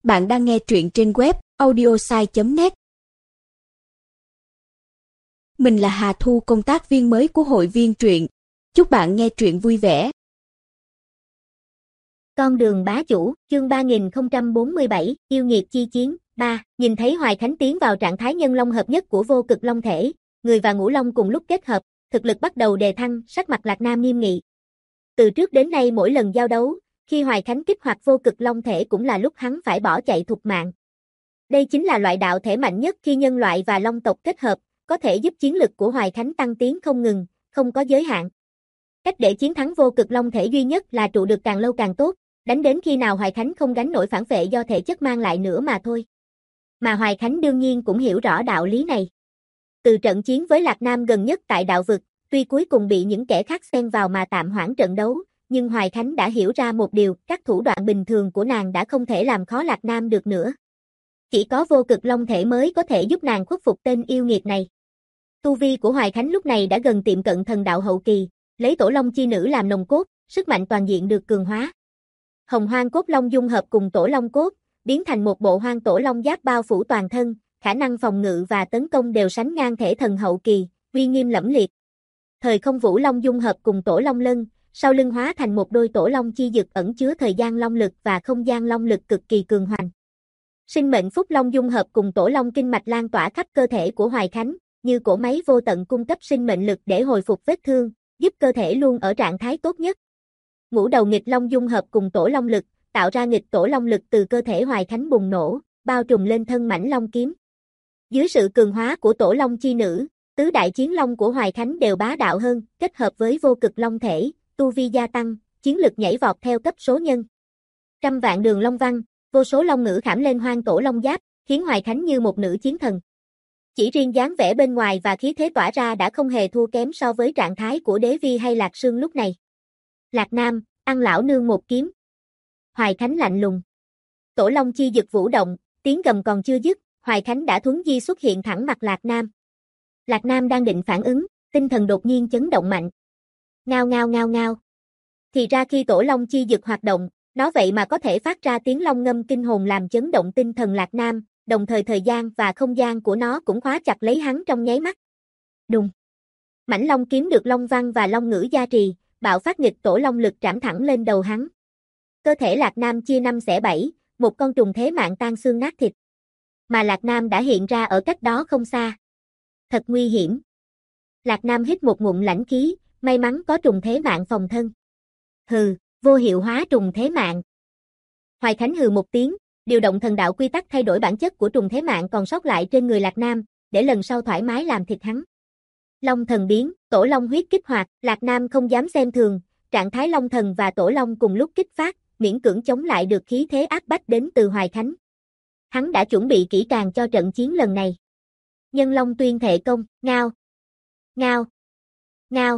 Bạn đang nghe truyện trên web audiosai.net. Mình là Hà Thu, công tác viên mới của hội viên truyện. Chúc bạn nghe truyện vui vẻ. Con đường bá chủ, chương 3047, yêu nghiệt chi chiến, 3. Nhìn thấy Hoài Khánh tiến vào trạng thái nhân long hợp nhất của vô cực long thể, người và ngũ long cùng lúc kết hợp, thực lực bắt đầu đề thăng, sắc mặt Lạc Nam nghiêm nghị. Từ trước đến nay mỗi lần giao đấu, khi Hoài Khánh kích hoạt vô cực long thể cũng là lúc hắn phải bỏ chạy thục mạng. Đây chính là loại đạo thể mạnh nhất khi nhân loại và long tộc kết hợp, có thể giúp chiến lực của Hoài Khánh tăng tiến không ngừng, không có giới hạn. Cách để chiến thắng vô cực long thể duy nhất là trụ được càng lâu càng tốt, đánh đến khi nào Hoài Khánh không gánh nổi phản vệ do thể chất mang lại nữa mà thôi. Mà Hoài Khánh đương nhiên cũng hiểu rõ đạo lý này. Từ trận chiến với Lạc Nam gần nhất tại đạo vực, tuy cuối cùng bị những kẻ khác xen vào mà tạm hoãn trận đấu, nhưng Hoài Khánh đã hiểu ra một điều, các thủ đoạn bình thường của nàng đã không thể làm khó Lạc Nam được nữa. Chỉ có vô cực long thể mới có thể giúp nàng khuất phục tên yêu nghiệt này. Tu vi của Hoài Khánh lúc này đã gần tiệm cận thần đạo hậu kỳ, lấy tổ long chi nữ làm nòng cốt, sức mạnh toàn diện được cường hóa. Hồng hoang cốt long dung hợp cùng tổ long cốt, biến thành một bộ hoang tổ long giáp bao phủ toàn thân, khả năng phòng ngự và tấn công đều sánh ngang thể thần hậu kỳ, uy nghiêm lẫm liệt. Thời không vũ long dung hợp cùng tổ long lân, sau lưng hóa thành một đôi tổ long chi dực ẩn chứa thời gian long lực và không gian long lực cực kỳ cường hoành. Sinh mệnh phúc long dung hợp cùng tổ long kinh mạch lan tỏa khắp cơ thể của Hoài Khánh, như cỗ máy vô tận cung cấp sinh mệnh lực để hồi phục vết thương, giúp cơ thể luôn ở trạng thái tốt nhất. Ngũ đầu nghịch long dung hợp cùng tổ long lực, tạo ra nghịch tổ long lực từ cơ thể Hoài Khánh bùng nổ, bao trùm lên thân mãnh long kiếm. Dưới sự cường hóa của tổ long chi nữ, tứ đại chiến long của Hoài Khánh đều bá đạo hơn, kết hợp với vô cực long thể, tu vi gia tăng, chiến lực nhảy vọt theo cấp số nhân. Trăm vạn đường long văn, vô số long ngữ khảm lên hoang tổ long giáp, khiến Hoài Khánh như một nữ chiến thần. Chỉ riêng dáng vẻ bên ngoài và khí thế tỏa ra đã không hề thua kém so với trạng thái của Đế Vi hay Lạc Sương lúc này. Lạc Nam, ăn lão nương một kiếm. Hoài Khánh lạnh lùng. Tổ long chi dực vũ động, tiếng gầm còn chưa dứt, Hoài Khánh đã thuấn di xuất hiện thẳng mặt Lạc Nam. Lạc Nam đang định phản ứng, tinh thần đột nhiên chấn động mạnh. Ngao ngao ngao ngao. Thì ra khi tổ long chi dực hoạt động, nó vậy mà có thể phát ra tiếng long ngâm kinh hồn làm chấn động tinh thần Lạc Nam, đồng thời thời gian và không gian của nó cũng khóa chặt lấy hắn trong nháy mắt. Đùng. Mãnh long kiếm được long văn và long ngữ gia trì, bạo phát nghịch tổ long lực trảm thẳng lên đầu hắn. Cơ thể Lạc Nam chia 5 xẻ 7, một con trùng thế mạng tan xương nát thịt. Mà Lạc Nam đã hiện ra ở cách đó không xa. Thật nguy hiểm. Lạc Nam hít một ngụm lãnh khí, may mắn có trùng thế mạng phòng thân. Hừ, vô hiệu hóa trùng thế mạng. Hoài Khánh hừ một tiếng, điều động thần đạo quy tắc thay đổi bản chất của trùng thế mạng còn sót lại trên người Lạc Nam, để lần sau thoải mái làm thịt hắn. Long thần biến, tổ long huyết kích hoạt, Lạc Nam không dám xem thường, trạng thái long thần và tổ long cùng lúc kích phát, miễn cưỡng chống lại được khí thế áp bách đến từ Hoài Khánh. Hắn đã chuẩn bị kỹ càng cho trận chiến lần này. Nhân long tuyên thệ công, ngao, ngao, ngao,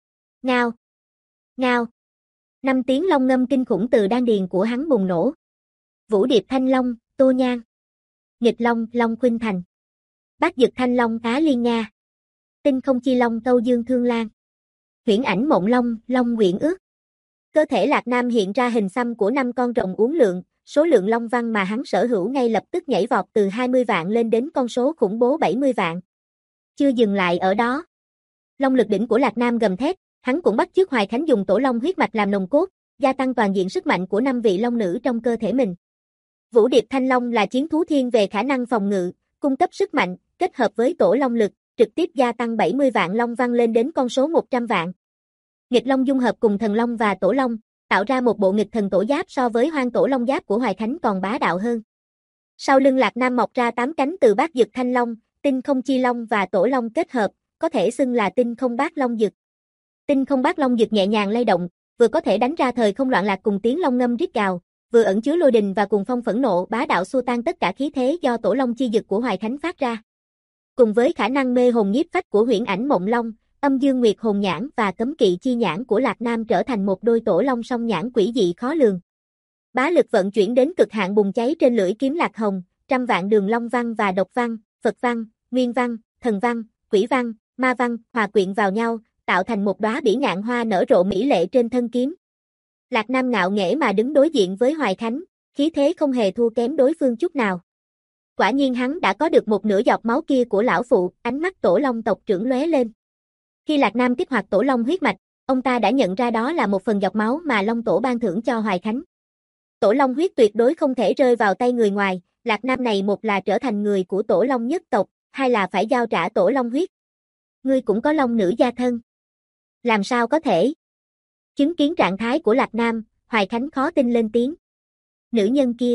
ngao, ngao. 5 tiếng long ngâm kinh khủng từ đan điền của hắn bùng nổ. Vũ điệp thanh long, Tô Nhan. Nghịch long, Long Khuynh Thành. Bát dực thanh long, Á Liên Nga. Tinh không chi long, Tâu Dương Thương Lan. Huyễn ảnh mộng long, Long Quyển Ước. Cơ thể Lạc Nam hiện ra hình xăm của 5 con rồng uốn lượn, số lượng long văn mà hắn sở hữu ngay lập tức nhảy vọt từ 20 vạn lên đến con số khủng bố 70 vạn. Chưa dừng lại ở đó. Long lực đỉnh của Lạc Nam gầm thét, hắn cũng bắt chước Hoài Khánh dùng tổ long huyết mạch làm nòng cốt, gia tăng toàn diện sức mạnh của 5 vị long nữ trong cơ thể mình. Vũ điệp thanh long là chiến thú thiên về khả năng phòng ngự, cung cấp sức mạnh, kết hợp với tổ long lực, trực tiếp gia tăng 70 vạn long văn lên đến con số 100 vạn. Nghịch long dung hợp cùng thần long và tổ long, tạo ra một bộ nghịch thần tổ giáp so với hoang tổ long giáp của Hoài Khánh còn bá đạo hơn. Sau lưng Lạc Nam mọc ra 8 cánh từ bát dực thanh long, tinh không chi long và tổ long kết hợp, có thể xưng là tinh không bát long dực. Tinh không bát long dực nhẹ nhàng lay động, vừa có thể đánh ra thời không loạn lạc cùng tiếng long ngâm rít gào, vừa ẩn chứa lôi đình và cuồng phong phẫn nộ bá đạo xua tan tất cả khí thế do tổ long chi dực của Hoài Khánh phát ra. Cùng với khả năng mê hồn nhiếp phách của huyễn ảnh mộng long, âm dương nguyệt hồn nhãn và cấm kỵ chi nhãn của Lạc Nam trở thành một đôi tổ long song nhãn quỷ dị khó lường. Bá lực vận chuyển đến cực hạn bùng cháy trên lưỡi kiếm Lạc Hồng, trăm vạn đường long văn và độc văn, Phật văn, nguyên văn, thần văn, quỷ văn, ma văn hòa quyện vào nhau, tạo thành một đóa bỉ ngạn hoa nở rộ mỹ lệ trên thân kiếm. Lạc Nam ngạo nghễ mà đứng đối diện với Hoài Khánh, khí thế không hề thua kém đối phương chút nào. Quả nhiên hắn đã có được một nửa giọt máu kia của lão phụ, ánh mắt Tổ Long tộc trưởng lóe lên. Khi Lạc Nam kích hoạt Tổ Long huyết mạch, ông ta đã nhận ra đó là một phần giọt máu mà Long Tổ ban thưởng cho Hoài Khánh. Tổ Long huyết tuyệt đối không thể rơi vào tay người ngoài, Lạc Nam này một là trở thành người của Tổ Long nhất tộc, hai là phải giao trả Tổ Long huyết. Ngươi cũng có Long nữ gia thân. Làm sao có thể? Chứng kiến trạng thái của Lạc Nam, Hoài Khánh khó tin lên tiếng. Nữ nhân kia.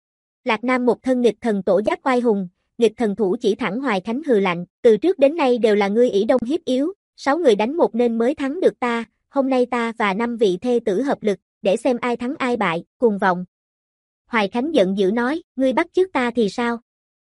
Lạc Nam một thân nghịch thần tổ giáp oai hùng, nghịch thần thủ chỉ thẳng Hoài Khánh hừ lạnh, từ trước đến nay đều là ngươi ỷ đông hiếp yếu, 6 người đánh một nên mới thắng được ta, hôm nay ta và 5 vị thê tử hợp lực, để xem ai thắng ai bại, cuồng vọng. Hoài Khánh giận dữ nói, ngươi bắt chước ta thì sao?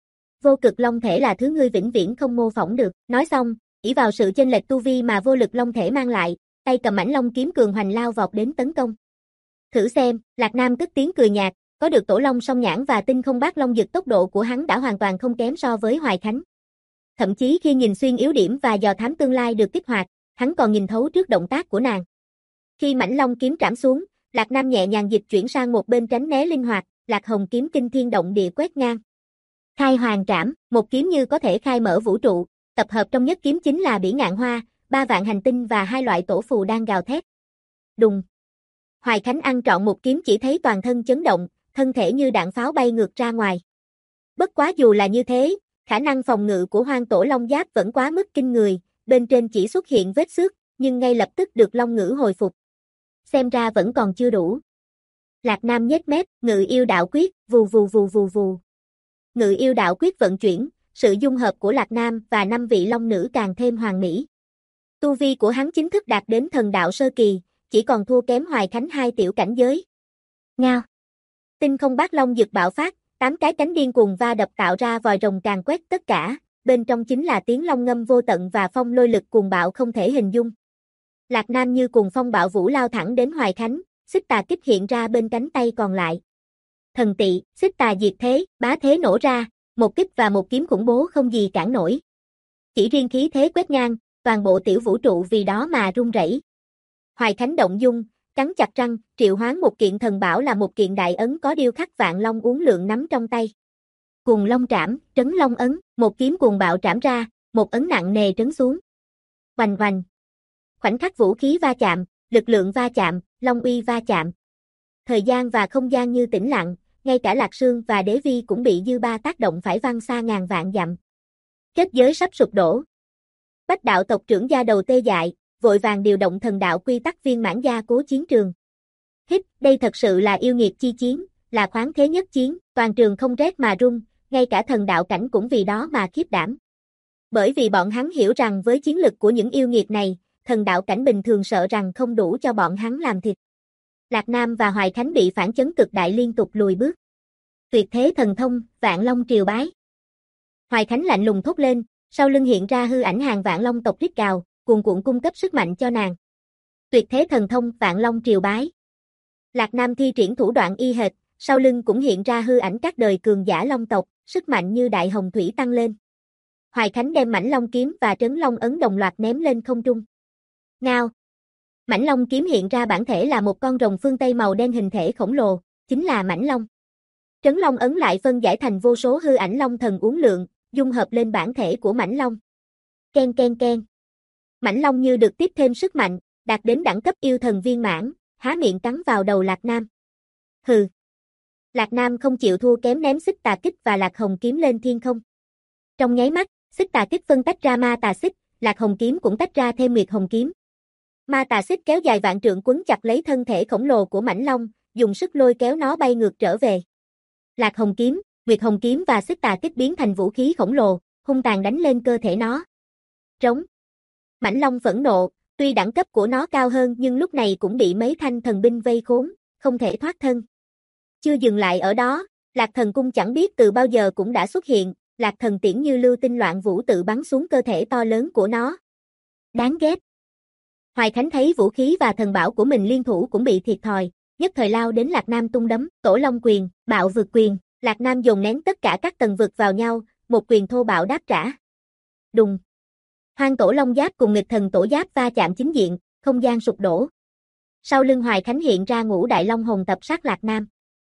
Vô cực long thể là thứ ngươi vĩnh viễn không mô phỏng được, nói xong, ỷ vào sự chênh lệch tu vi mà vô lực long thể mang lại, tay cầm mãnh long kiếm cường hoành lao vọt đến tấn công. Thử xem, Lạc Nam cất tiếng cười nhạt, có được Tổ Long song nhãn và tinh không bát long dực, tốc độ của hắn đã hoàn toàn không kém so với Hoài Khánh. Thậm chí khi nhìn xuyên yếu điểm và dò thám tương lai được kích hoạt, hắn còn nhìn thấu trước động tác của nàng. Khi mãnh long kiếm trảm xuống, Lạc Nam nhẹ nhàng dịch chuyển sang một bên tránh né linh hoạt, Lạc Hồng kiếm kinh thiên động địa quét ngang. Khai hoàng trảm, một kiếm như có thể khai mở vũ trụ, tập hợp trong nhất kiếm chính là bỉ ngạn hoa, 3 vạn hành tinh và 2 loại tổ phù đang gào thét. Đùng. Hoài Khánh ăn trọn một kiếm, chỉ thấy toàn thân chấn động, thân thể như đạn pháo bay ngược ra ngoài. Bất quá dù là như thế, khả năng phòng ngự của Hoang Tổ Long Giáp vẫn quá mức kinh người, bên trên chỉ xuất hiện vết xước, nhưng ngay lập tức được Long Ngữ hồi phục. Xem ra vẫn còn chưa đủ. Lạc Nam nhếch mép, Ngự Yêu Đạo Quyết, vù vù vù vù vù. Ngự Yêu Đạo Quyết vận chuyển, sự dung hợp của Lạc Nam và 5 vị Long Nữ càng thêm hoàn mỹ. Tu vi của hắn chính thức đạt đến thần đạo sơ kỳ, chỉ còn thua kém Hoài Khánh 2 tiểu cảnh giới. Ngao. Tinh không bát long dực bạo phát, 8 cái cánh điên cuồng va đập tạo ra vòi rồng càn quét tất cả, bên trong chính là tiếng long ngâm vô tận và phong lôi lực cuồng bạo không thể hình dung. Lạc Nam như cuồng phong bạo vũ lao thẳng đến Hoài Khánh, xích tà kích hiện ra bên cánh tay còn lại. Thần tị, xích tà diệt thế, bá thế nổ ra, một kích và một kiếm khủng bố không gì cản nổi. Chỉ riêng khí thế quét ngang, toàn bộ tiểu vũ trụ vì đó mà rung rẩy. Hoài Khánh động dung, cắn chặt răng, triệu hoán một kiện thần bảo là một kiện đại ấn có điêu khắc vạn long uốn lượn nắm trong tay. Cuồng long trảm, trấn long ấn, một kiếm cuồng bạo trảm ra, một ấn nặng nề trấn xuống. Oành oành. Khoảnh khắc vũ khí va chạm, lực lượng va chạm, long uy va chạm. Thời gian và không gian như tĩnh lặng, ngay cả Lạc Sương và Đế Vi cũng bị dư ba tác động phải văng xa ngàn vạn dặm. Kết giới sắp sụp đổ. Bách đạo tộc trưởng da đầu tê dại, vội vàng điều động thần đạo quy tắc viên mãn gia cố chiến trường. Hít, đây thật sự là yêu nghiệt chi chiến, là khoáng thế nhất chiến, toàn trường không rét mà run, ngay cả thần đạo cảnh cũng vì đó mà khiếp đảm. Bởi vì bọn hắn hiểu rằng với chiến lực của những yêu nghiệt này, thần đạo cảnh bình thường sợ rằng không đủ cho bọn hắn làm thịt. Lạc Nam và Hoài Khánh bị phản chấn cực đại liên tục lùi bước. Tuyệt thế thần thông, Vạn Long triều bái. Hoài Khánh lạnh lùng thốt lên, sau lưng hiện ra hư ảnh hàng Vạn Long tộc rít gào, cuồn cuộn cung cấp sức mạnh cho nàng. Tuyệt thế thần thông, Vạn Long triều bái. Lạc Nam thi triển thủ đoạn y hệt, sau lưng cũng hiện ra hư ảnh các đời cường giả Long tộc, sức mạnh như đại hồng thủy tăng lên. Hoài Khánh đem mãnh long kiếm và trấn long ấn đồng loạt ném lên không trung. Ngao. Mãnh long kiếm hiện ra bản thể là một con rồng phương Tây màu đen hình thể khổng lồ, chính là mãnh long. Trấn long ấn lại phân giải thành vô số hư ảnh long thần uốn lượn, dung hợp lên bản thể của mãnh long. Ken ken ken. Mãnh long như được tiếp thêm sức mạnh, đạt đến đẳng cấp yêu thần viên mãn, há miệng cắn vào đầu Lạc Nam. Hừ. Lạc Nam không chịu thua kém ném xích tà kích và Lạc Hồng kiếm lên thiên không. Trong nháy mắt, xích tà kích phân tách ra ma tà xích, Lạc Hồng kiếm cũng tách ra thêm Nguyệt Hồng kiếm. Ma tà xích kéo dài vạn trượng quấn chặt lấy thân thể khổng lồ của mãnh long, dùng sức lôi kéo nó bay ngược trở về. Lạc Hồng kiếm, Nguyệt Hồng kiếm và xích tà kích biến thành vũ khí khổng lồ, hung tàn đánh lên cơ thể nó. Trống. Mãnh long phẫn nộ, tuy đẳng cấp của nó cao hơn nhưng lúc này cũng bị mấy thanh thần binh vây khốn, không thể thoát thân. Chưa dừng lại ở đó, Lạc Thần cung chẳng biết từ bao giờ cũng đã xuất hiện, Lạc Thần tiễn như lưu tinh loạn vũ tự bắn xuống cơ thể to lớn của nó. Đáng ghét. Hoài Khánh thấy vũ khí và thần bảo của mình liên thủ cũng bị thiệt thòi, nhất thời lao đến Lạc Nam tung đấm, Tổ Long quyền, bạo vực quyền, Lạc Nam dồn nén tất cả các tầng vực vào nhau, một quyền thô bạo đáp trả. Đùng. Hoang Tổ Long Giáp cùng nghịch thần tổ giáp va chạm chính diện, không gian sụp đổ. Sau lưng Hoài Khánh hiện ra ngũ đại long hồn tập sát Lạc Nam.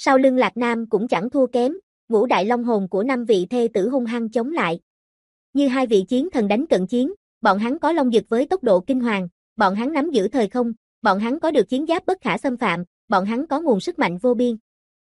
Sau lưng Lạc Nam cũng chẳng thua kém, ngũ đại long hồn của 5 vị thê tử hung hăng chống lại. Như hai vị chiến thần đánh cận chiến, bọn hắn có long dực với tốc độ kinh hoàng, bọn hắn nắm giữ thời không, bọn hắn có được chiến giáp bất khả xâm phạm, bọn hắn có nguồn sức mạnh vô biên.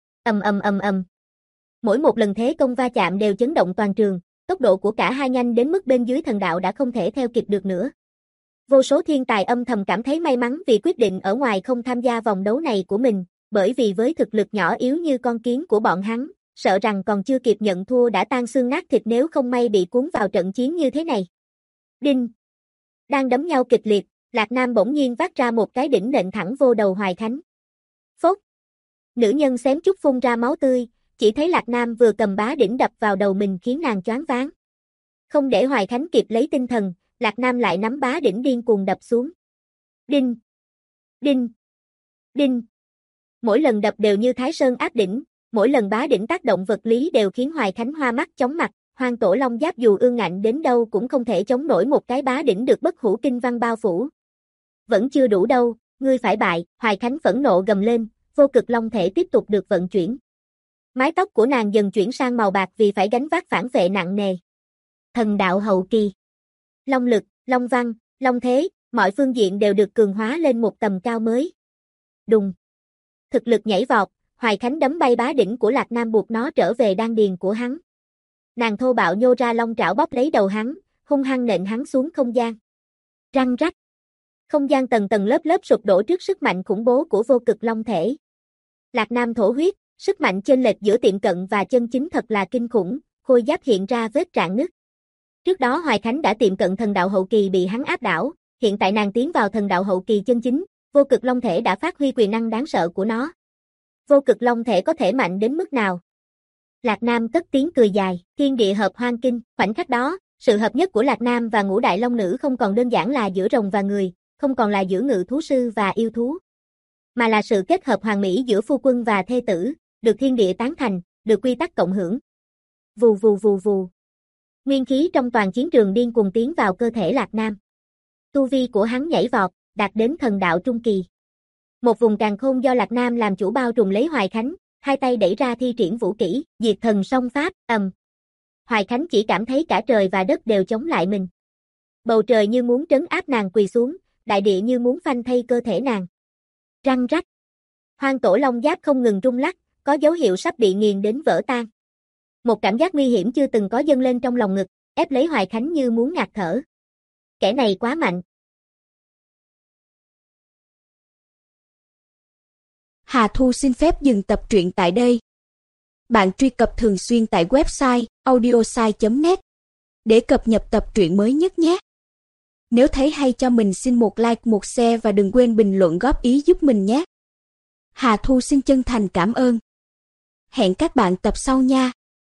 Ầm. Mỗi một lần thế công va chạm đều chấn động toàn trường, tốc độ của cả hai nhanh đến mức bên dưới thần đạo đã không thể theo kịp được nữa. Vô số thiên tài âm thầm cảm thấy may mắn vì quyết định ở ngoài không tham gia vòng đấu này của mình, bởi vì với thực lực nhỏ yếu như con kiến của bọn hắn, sợ rằng còn chưa kịp nhận thua đã tan xương nát thịt nếu không may bị cuốn vào trận chiến như thế này. Đinh! Đang đấm nhau kịch liệt, Lạc Nam bỗng nhiên vác ra một cái đỉnh nện thẳng vô đầu Hoài Khánh. Phốt! Nữ nhân xém chút phun ra máu tươi, chỉ thấy Lạc Nam vừa cầm bá đỉnh đập vào đầu mình khiến nàng choáng váng. Không để Hoài Khánh kịp lấy tinh thần, Lạc Nam lại nắm bá đỉnh điên cuồng đập xuống. Đinh! Đinh! Đinh! Mỗi lần đập đều như Thái Sơn áp đỉnh, mỗi lần bá đỉnh tác động vật lý đều khiến Hoài Khánh hoa mắt chóng mặt, Hoang Tổ Long Giáp dù ương ngạnh đến đâu cũng không thể chống nổi một cái bá đỉnh được bất hủ kinh văn bao phủ. Vẫn chưa đủ đâu, ngươi phải bại, Hoài Khánh phẫn nộ gầm lên, vô cực long thể tiếp tục được vận chuyển. Mái tóc của nàng dần chuyển sang màu bạc vì phải gánh vác phản vệ nặng nề. Thần đạo hậu kỳ. Long lực, long văn, long thế, mọi phương diện đều được cường hóa lên một tầm cao mới. Đùng. Thực lực nhảy vọt, Hoài Khánh đấm bay bá đỉnh của Lạc Nam buộc nó trở về đan điền của hắn. Nàng thô bạo nhô ra long trảo bóp lấy đầu hắn, hung hăng nện hắn xuống không gian. Răng rắc. Không gian tầng tầng lớp lớp sụp đổ trước sức mạnh khủng bố của vô cực long thể. Lạc Nam thổ huyết, sức mạnh chênh lệch giữa tiệm cận và chân chính thật là kinh khủng, khôi giáp hiện ra vết rạn nứt. Trước đó Hoài Khánh đã tiệm cận thần đạo hậu kỳ bị hắn áp đảo, hiện tại nàng tiến vào thần đạo hậu kỳ chân chính, vô cực long thể đã phát huy quyền năng đáng sợ của nó. Vô cực long thể có thể mạnh đến mức nào? Lạc Nam cất tiếng cười dài, thiên địa hợp hoang kinh, khoảnh khắc đó, sự hợp nhất của Lạc Nam và ngũ đại long nữ không còn đơn giản là giữa rồng và người, không còn là giữa ngự thú sư và yêu thú, mà là sự kết hợp hoàn mỹ giữa phu quân và thê tử, được thiên địa tán thành, được quy tắc cộng hưởng. Vù vù vù vù. Nguyên khí trong toàn chiến trường điên cuồng tiến vào cơ thể Lạc Nam. Tu vi của hắn nhảy vọt, đạt đến thần đạo trung kỳ. Một vùng càn khôn do Lạc Nam làm chủ bao trùm lấy Hoài Khánh, hai tay đẩy ra thi triển vũ kỹ, diệt thần song pháp, Hoài Khánh chỉ cảm thấy cả trời và đất đều chống lại mình. Bầu trời như muốn trấn áp nàng quỳ xuống, đại địa như muốn phanh thây cơ thể nàng. Răng rắc. Hoang Tổ Long Giáp không ngừng rung lắc, có dấu hiệu sắp bị nghiền đến vỡ tan. Một cảm giác nguy hiểm chưa từng có dâng lên trong lòng ngực, ép lấy Hoài Khánh như muốn ngạt thở. Kẻ này quá mạnh. Hà Thu xin phép dừng tập truyện tại đây. Bạn truy cập thường xuyên tại website audiosai.net để cập nhật tập truyện mới nhất nhé. Nếu thấy hay cho mình xin một like, một share và đừng quên bình luận góp ý giúp mình nhé. Hà Thu xin chân thành cảm ơn. Hẹn các bạn tập sau nha.